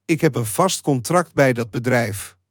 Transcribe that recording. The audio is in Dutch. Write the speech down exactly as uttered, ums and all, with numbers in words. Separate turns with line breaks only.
Ik heb een vast contract bij dat bedrijf.